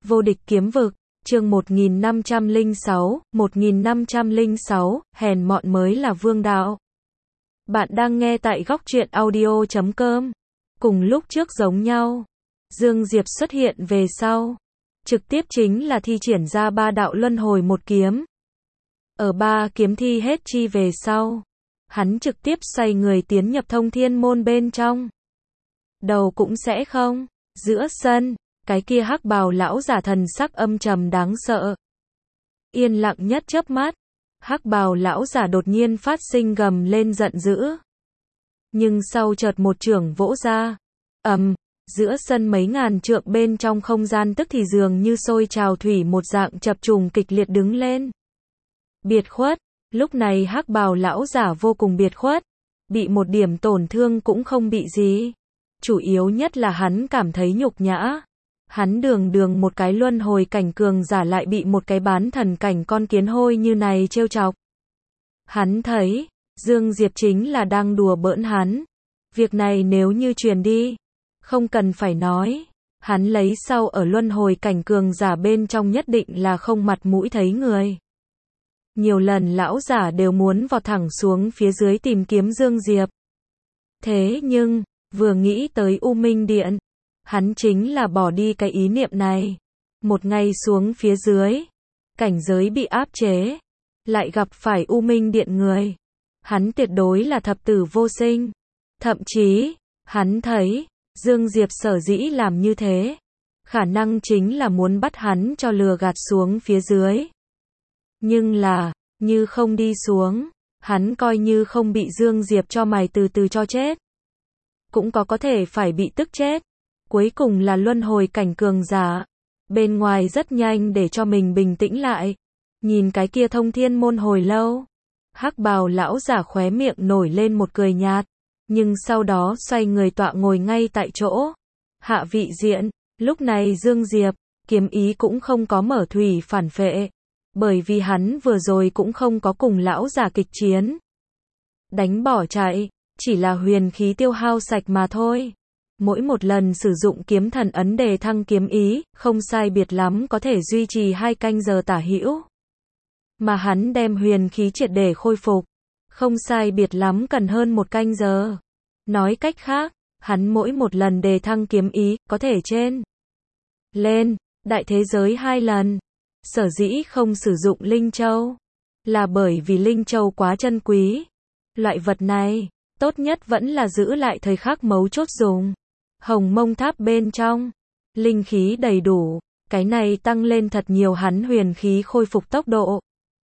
Vô địch kiếm vực, chương 1506, hèn mọn mới là vương đạo. Bạn đang nghe tại góc truyện audio.com. Cùng lúc trước giống nhau, Dương Diệp xuất hiện về sau, trực tiếp chính là thi triển ra ba đạo luân hồi một kiếm. Ở ba kiếm thi hết chi về sau, hắn trực tiếp xoay người tiến nhập thông thiên môn bên trong. Đầu cũng sẽ không, giữa sân, cái kia hắc bào lão giả thần sắc âm trầm đáng sợ. Yên lặng nhất chớp mắt, hắc bào lão giả đột nhiên phát sinh gầm lên giận dữ. Nhưng sau chợt một chưởng vỗ ra, giữa sân mấy ngàn trượng bên trong không gian tức thì dường như sôi trào thủy một dạng chập trùng kịch liệt đứng lên. Biệt khuất, lúc này hắc bào lão giả vô cùng biệt khuất, bị một điểm tổn thương cũng không bị gì. Chủ yếu nhất là hắn cảm thấy nhục nhã. Hắn đường một cái luân hồi cảnh cường giả lại bị một cái bán thần cảnh con kiến hôi như này trêu chọc. Hắn thấy, Dương Diệp chính là đang đùa bỡn hắn. Việc này nếu như truyền đi, không cần phải nói, hắn lấy sau ở luân hồi cảnh cường giả bên trong nhất định là không mặt mũi thấy người. Nhiều lần lão giả đều muốn vọt thẳng xuống phía dưới tìm kiếm Dương Diệp. Thế nhưng, vừa nghĩ tới U Minh Điện, hắn chính là bỏ đi cái ý niệm này. Một ngày xuống phía dưới, cảnh giới bị áp chế, lại gặp phải U Minh Điện người. Hắn tuyệt đối là thập tử vô sinh. Thậm chí, hắn thấy, Dương Diệp sở dĩ làm như thế, khả năng chính là muốn bắt hắn cho lừa gạt xuống phía dưới. Nhưng là, như không đi xuống, hắn coi như không bị Dương Diệp cho mày từ từ cho chết. Cũng có thể phải bị tức chết. Cuối cùng là luân hồi cảnh cường giả. Bên ngoài rất nhanh để cho mình bình tĩnh lại. Nhìn cái kia thông thiên môn hồi lâu. Hắc bào lão giả khóe miệng nổi lên một cười nhạt. Nhưng sau đó xoay người tọa ngồi ngay tại chỗ. Hạ vị diện, lúc này Dương Diệp, kiếm ý cũng không có mở thủy phản phệ. Bởi vì hắn vừa rồi cũng không có cùng lão giả kịch chiến. Đánh bỏ chạy, chỉ là huyền khí tiêu hao sạch mà thôi. Mỗi một lần sử dụng kiếm thần ấn đề thăng kiếm ý, không sai biệt lắm có thể duy trì 2 canh giờ tả hữu. Mà hắn đem huyền khí triệt để khôi phục, không sai biệt lắm cần hơn 1 canh giờ. Nói cách khác, hắn mỗi một lần đề thăng kiếm ý, có thể trên lên đại thế giới 2 lần. Sở dĩ không sử dụng Linh Châu, là bởi vì Linh Châu quá chân quý. Loại vật này, tốt nhất vẫn là giữ lại thời khắc mấu chốt dùng. Hồng Mông Tháp bên trong, linh khí đầy đủ, cái này tăng lên thật nhiều hắn huyền khí khôi phục tốc độ.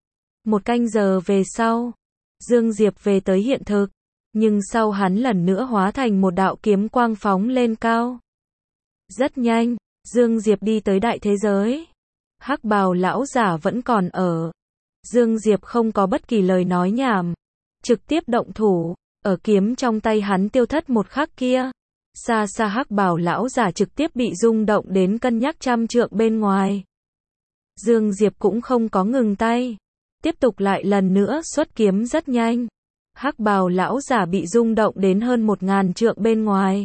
1 canh giờ về sau, Dương Diệp về tới hiện thực, nhưng sau hắn lần nữa hóa thành một đạo kiếm quang phóng lên cao. Rất nhanh, Dương Diệp đi tới đại thế giới. Hắc bào lão giả vẫn còn ở. Dương Diệp không có bất kỳ lời nói nhảm, trực tiếp động thủ, ở kiếm trong tay hắn tiêu thất một khắc kia. Xa xa hắc bào lão giả trực tiếp bị rung động đến cân nhắc trăm trượng bên ngoài. Dương Diệp cũng không có ngừng tay, tiếp tục lại lần nữa xuất kiếm rất nhanh. Hắc bào lão giả bị rung động đến hơn 1000 trượng bên ngoài.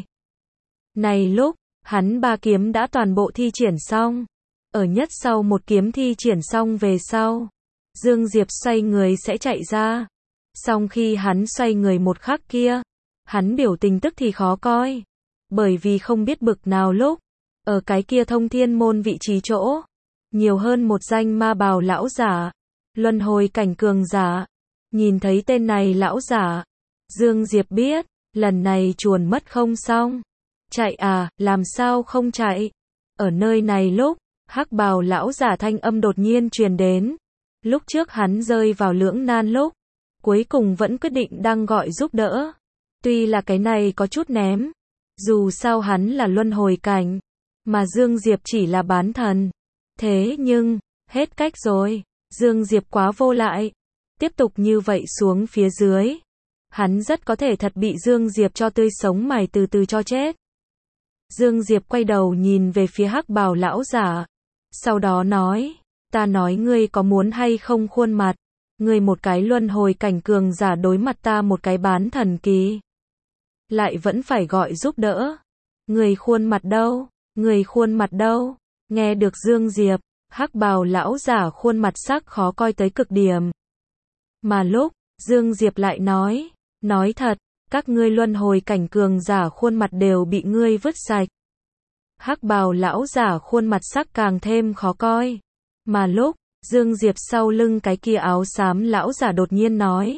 Này lúc, hắn 3 kiếm đã toàn bộ thi triển xong. Ở nhất sau một kiếm thi triển xong về sau, Dương Diệp xoay người sẽ chạy ra. Song khi hắn xoay người một khắc kia, hắn biểu tình tức thì khó coi. Bởi vì không biết bực nào lúc, ở cái kia thông thiên môn vị trí chỗ, nhiều hơn một danh ma bào lão giả, luân hồi cảnh cường giả. Nhìn thấy tên này lão giả, Dương Diệp biết, lần này chuồn mất không xong. Chạy à, làm sao không chạy? Ở nơi này lúc, hắc bào lão giả thanh âm đột nhiên truyền đến. Lúc trước hắn rơi vào lưỡng nan lúc, cuối cùng vẫn quyết định đang gọi giúp đỡ. Tuy là cái này có chút ném, dù sao hắn là luân hồi cảnh, mà Dương Diệp chỉ là bán thần. Thế nhưng, hết cách rồi, Dương Diệp quá vô lại. Tiếp tục như vậy xuống phía dưới, hắn rất có thể thật bị Dương Diệp cho tươi sống mày từ từ cho chết. Dương Diệp quay đầu nhìn về phía hắc bào lão giả, sau đó nói, ta nói ngươi có muốn hay không khuôn mặt, ngươi một cái luân hồi cảnh cường giả đối mặt ta một cái bán thần kỳ. Lại vẫn phải gọi giúp đỡ. Người khuôn mặt đâu? Người khuôn mặt đâu? Nghe được Dương Diệp, hắc bào lão giả khuôn mặt sắc khó coi tới cực điểm. Mà lúc, Dương Diệp lại nói thật, các ngươi luân hồi cảnh cường giả khuôn mặt đều bị ngươi vứt sạch. Hắc bào lão giả khuôn mặt sắc càng thêm khó coi. Mà lúc, Dương Diệp sau lưng cái kia áo xám lão giả đột nhiên nói.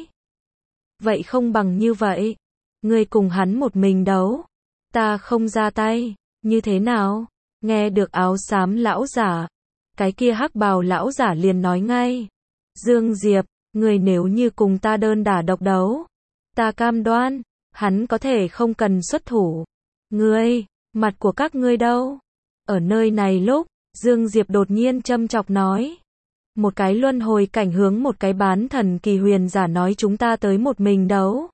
Vậy không bằng như vậy. Ngươi cùng hắn một mình đấu. Ta không ra tay. Như thế nào? Nghe được áo xám lão giả. Cái kia hắc bào lão giả liền nói ngay. Dương Diệp, ngươi nếu như cùng ta đơn đả độc đấu. Ta cam đoan, hắn có thể không cần xuất thủ. Ngươi, mặt của các ngươi đâu? Ở nơi này lúc, Dương Diệp đột nhiên châm chọc nói. Một cái luân hồi cảnh hướng một cái bán thần kỳ huyền giả nói chúng ta tới một mình đấu.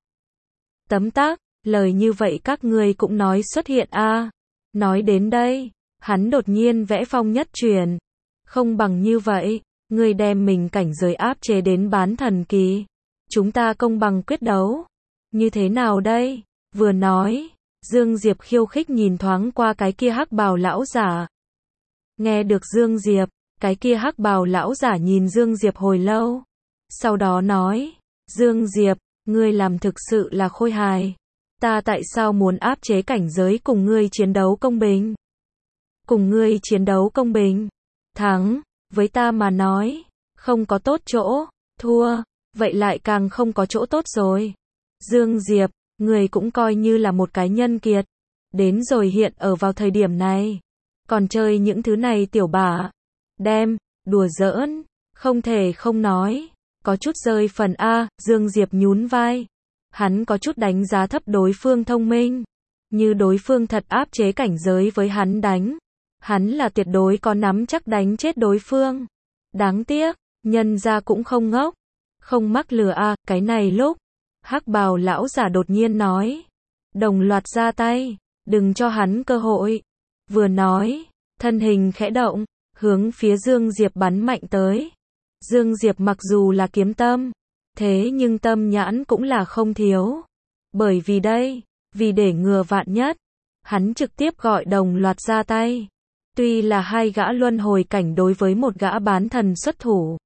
Tấm tắc, lời như vậy các ngươi cũng nói xuất hiện a. Nói đến đây, hắn đột nhiên vẽ phong nhất truyền. Không bằng như vậy, ngươi đem mình cảnh giới áp chế đến bán thần kỳ. Chúng ta công bằng quyết đấu. Như thế nào đây? Vừa nói, Dương Diệp khiêu khích nhìn thoáng qua cái kia hắc bào lão giả. Nghe được Dương Diệp, cái kia hắc bào lão giả nhìn Dương Diệp hồi lâu. Sau đó nói, Dương Diệp, ngươi làm thực sự là khôi hài. Ta tại sao muốn áp chế cảnh giới cùng ngươi chiến đấu công bình? Cùng ngươi chiến đấu công bình? Thắng, với ta mà nói, không có tốt chỗ, thua, vậy lại càng không có chỗ tốt rồi. Dương Diệp, ngươi cũng coi như là một cái nhân kiệt. Đến rồi hiện ở vào thời điểm này. Còn chơi những thứ này tiểu bả. Đem, đùa giỡn, không thể không nói. Có chút rơi phần A, Dương Diệp nhún vai. Hắn có chút đánh giá thấp đối phương thông minh. Như đối phương thật áp chế cảnh giới với hắn đánh. Hắn là tuyệt đối có nắm chắc đánh chết đối phương. Đáng tiếc, nhân ra cũng không ngốc. Không mắc lừa A, cái này lúc. Hắc bào lão giả đột nhiên nói. Đồng loạt ra tay, đừng cho hắn cơ hội. Vừa nói, thân hình khẽ động, hướng phía Dương Diệp bắn mạnh tới. Dương Diệp mặc dù là kiếm tâm, thế nhưng tâm nhãn cũng là không thiếu. Bởi vì đây, vì để ngừa vạn nhất, hắn trực tiếp gọi đồng loạt ra tay. Tuy là hai gã luân hồi cảnh đối với một gã bán thần xuất thủ.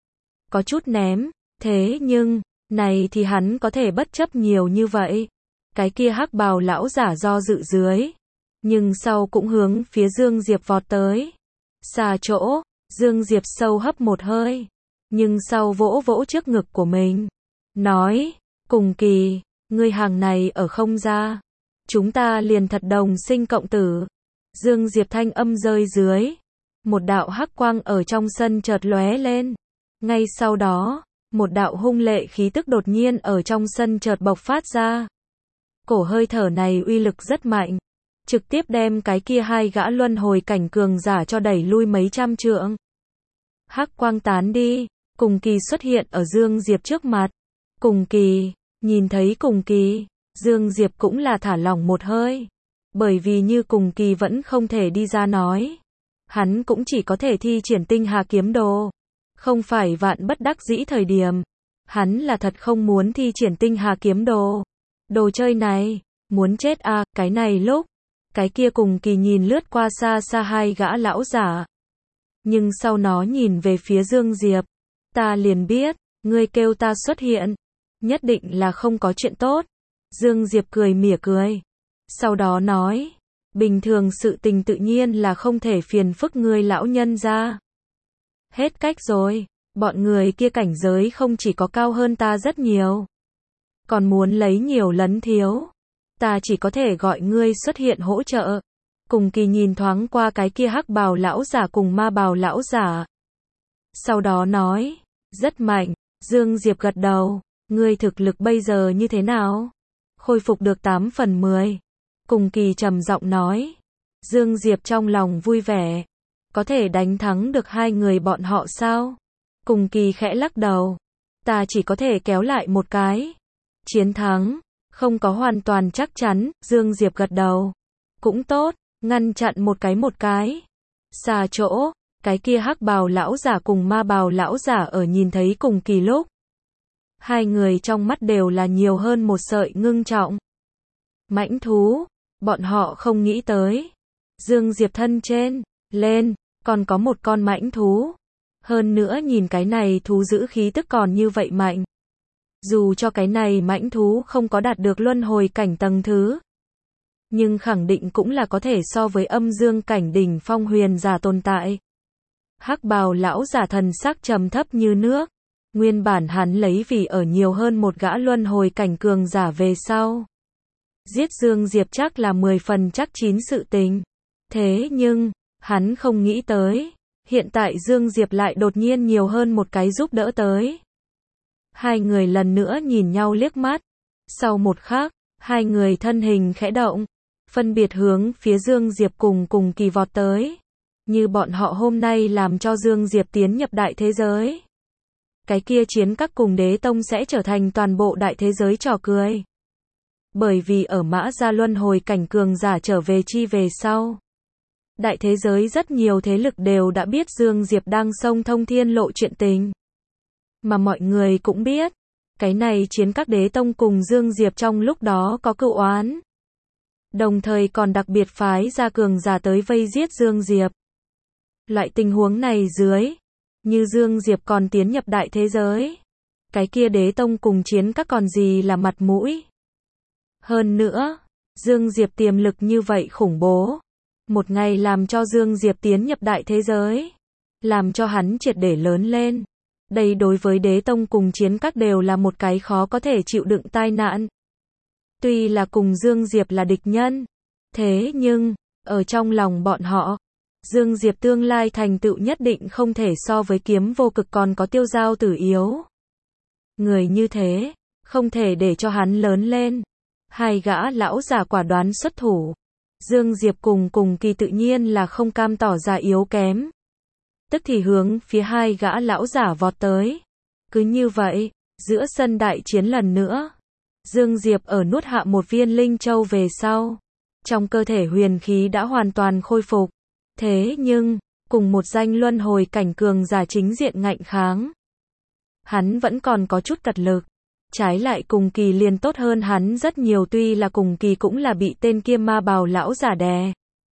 Có chút ném, thế nhưng, này thì hắn có thể bất chấp nhiều như vậy. Cái kia hắc bào lão giả do dự dưới. Nhưng sau cũng hướng phía Dương Diệp vọt tới. Xa chỗ, Dương Diệp sâu hấp một hơi. Nhưng sau vỗ vỗ trước ngực của mình. Nói, cùng kỳ, ngươi hàng này ở không ra. Chúng ta liền thật đồng sinh cộng tử. Dương Diệp thanh âm rơi dưới. Một đạo hắc quang ở trong sân chợt lóe lên. Ngay sau đó, một đạo hung lệ khí tức đột nhiên ở trong sân chợt bộc phát ra. Cổ hơi thở này uy lực rất mạnh. Trực tiếp đem cái kia hai gã luân hồi cảnh cường giả cho đẩy lui mấy trăm trượng. Hắc quang tán đi, cùng kỳ xuất hiện ở Dương Diệp trước mặt. Cùng kỳ, nhìn thấy cùng kỳ, Dương Diệp cũng là thả lỏng một hơi. Bởi vì như cùng kỳ vẫn không thể đi ra nói. Hắn cũng chỉ có thể thi triển tinh hà kiếm đồ. Không phải vạn bất đắc dĩ thời điểm. Hắn là thật không muốn thi triển tinh hà kiếm đồ. Đồ chơi này, muốn chết à, cái này lúc. Cái kia cùng kỳ nhìn lướt qua xa xa hai gã lão giả. Nhưng sau nó nhìn về phía Dương Diệp. Ta liền biết, ngươi kêu ta xuất hiện. Nhất định là không có chuyện tốt. Dương Diệp cười mỉa cười. Sau đó nói. Bình thường sự tình tự nhiên là không thể phiền phức ngươi lão nhân ra. Hết cách rồi. Bọn người kia cảnh giới không chỉ có cao hơn ta rất nhiều. Còn muốn lấy nhiều lấn thiếu. Ta chỉ có thể gọi ngươi xuất hiện hỗ trợ. Cùng kỳ nhìn thoáng qua cái kia hắc bào lão giả cùng ma bào lão giả. Sau đó nói. Rất mạnh. Dương Diệp gật đầu. Ngươi thực lực bây giờ như thế nào? Khôi phục được 8/10. Cùng kỳ trầm giọng nói. Dương Diệp trong lòng vui vẻ. Có thể đánh thắng được hai người bọn họ sao? Cùng kỳ khẽ lắc đầu. Ta chỉ có thể kéo lại một cái. Chiến thắng. Không có hoàn toàn chắc chắn. Dương Diệp gật đầu. Cũng tốt. Ngăn chặn một cái. Xa chỗ. Cái kia hắc bào lão giả cùng ma bào lão giả ở nhìn thấy cùng kỳ lúc. Hai người trong mắt đều là nhiều hơn một sợi ngưng trọng. Mãnh thú. Bọn họ không nghĩ tới. Dương Diệp thân trên. Lên. còn có một con mãnh thú. Hơn nữa nhìn cái này thú giữ khí tức còn như vậy mạnh. Dù cho cái này mãnh thú không có đạt được luân hồi cảnh tầng thứ, nhưng khẳng định cũng là có thể so với âm dương cảnh đỉnh phong huyền giả tồn tại. Hắc bào lão giả thần sắc trầm thấp như nước. Nguyên bản hắn lấy vì ở nhiều hơn một gã luân hồi cảnh cường giả về sau, giết Dương Diệp chắc là 10 phần chắc chín sự tình. Thế nhưng, hắn không nghĩ tới, hiện tại Dương Diệp lại đột nhiên nhiều hơn một cái giúp đỡ tới. Hai người lần nữa nhìn nhau liếc mắt. Sau một khắc, hai người thân hình khẽ động, phân biệt hướng phía Dương Diệp cùng kỳ vọt tới. Như bọn họ hôm nay làm cho Dương Diệp tiến nhập đại thế giới. Cái kia chiến các cùng đế tông sẽ trở thành toàn bộ đại thế giới trò cười. Bởi vì ở Mã Gia luân hồi cảnh cường giả trở về chi về sau, đại thế giới rất nhiều thế lực đều đã biết Dương Diệp đang xông thông thiên lộ chuyện tình. Mà mọi người cũng biết, cái này chiến các đế tông cùng Dương Diệp trong lúc đó có cựu oán. Đồng thời còn đặc biệt phái ra cường giả tới vây giết Dương Diệp. Loại tình huống này dưới, như Dương Diệp còn tiến nhập đại thế giới, cái kia đế tông cùng chiến các còn gì là mặt mũi. Hơn nữa, Dương Diệp tiềm lực như vậy khủng bố. Một ngày làm cho Dương Diệp tiến nhập đại thế giới, làm cho hắn triệt để lớn lên. Đây đối với đế tông cùng chiến các đều là một cái khó có thể chịu đựng tai nạn. Tuy là cùng Dương Diệp là địch nhân, thế nhưng, ở trong lòng bọn họ, Dương Diệp tương lai thành tựu nhất định không thể so với kiếm vô cực còn có Tiêu Giao Tử yếu. Người như thế, không thể để cho hắn lớn lên. Hai gã lão giả quả đoán xuất thủ. Dương Diệp cùng kỳ tự nhiên là không cam tỏ ra yếu kém. Tức thì hướng phía hai gã lão giả vọt tới. Cứ như vậy, giữa sân đại chiến lần nữa, Dương Diệp ở nuốt hạ một viên linh châu về sau, trong cơ thể huyền khí đã hoàn toàn khôi phục. Thế nhưng, cùng một danh luân hồi cảnh cường giả chính diện ngạnh kháng, hắn vẫn còn có chút cật lực. Trái lại cùng kỳ liền tốt hơn hắn rất nhiều, tuy là cùng kỳ cũng là bị tên kia ma bào lão giả đè.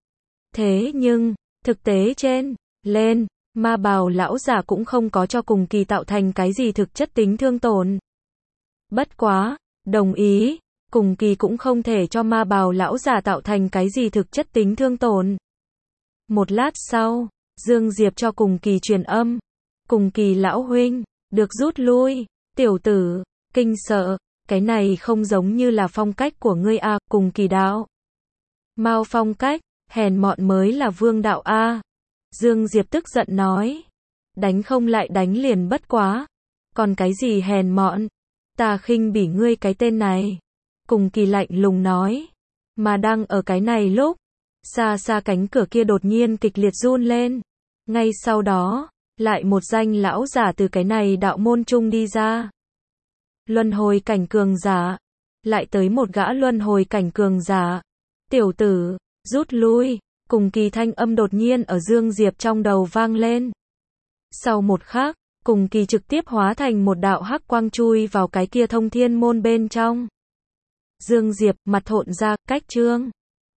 Thế nhưng, thực tế trên, lên, ma bào lão giả cũng không có cho cùng kỳ tạo thành cái gì thực chất tính thương tổn. Bất quá, đồng ý, cùng kỳ cũng không thể cho ma bào lão giả tạo thành cái gì thực chất tính thương tổn. Một lát sau, Dương Diệp cho cùng kỳ truyền âm. Cùng kỳ lão huynh, được rút lui, tiểu tử, kinh sợ, cái này không giống như là phong cách của ngươi a, cùng kỳ đạo. Mao phong cách, hèn mọn mới là vương đạo a. Dương Diệp tức giận nói. Đánh không lại đánh liền bất quá. Còn cái gì hèn mọn? Ta khinh bỉ ngươi cái tên này. Cùng kỳ lạnh lùng nói. Mà đang ở cái này lúc, xa xa cánh cửa kia đột nhiên kịch liệt run lên. Ngay sau đó, lại một danh lão giả từ cái này đạo môn trung đi ra. Luân hồi cảnh cường giả. Lại tới một gã luân hồi cảnh cường giả. Tiểu tử, rút lui. Cùng kỳ thanh âm đột nhiên ở Dương Diệp trong đầu vang lên. Sau một khắc, cùng kỳ trực tiếp hóa thành một đạo hắc quang chui vào cái kia thông thiên môn bên trong. Dương Diệp, mặt thộn ra, cách trương.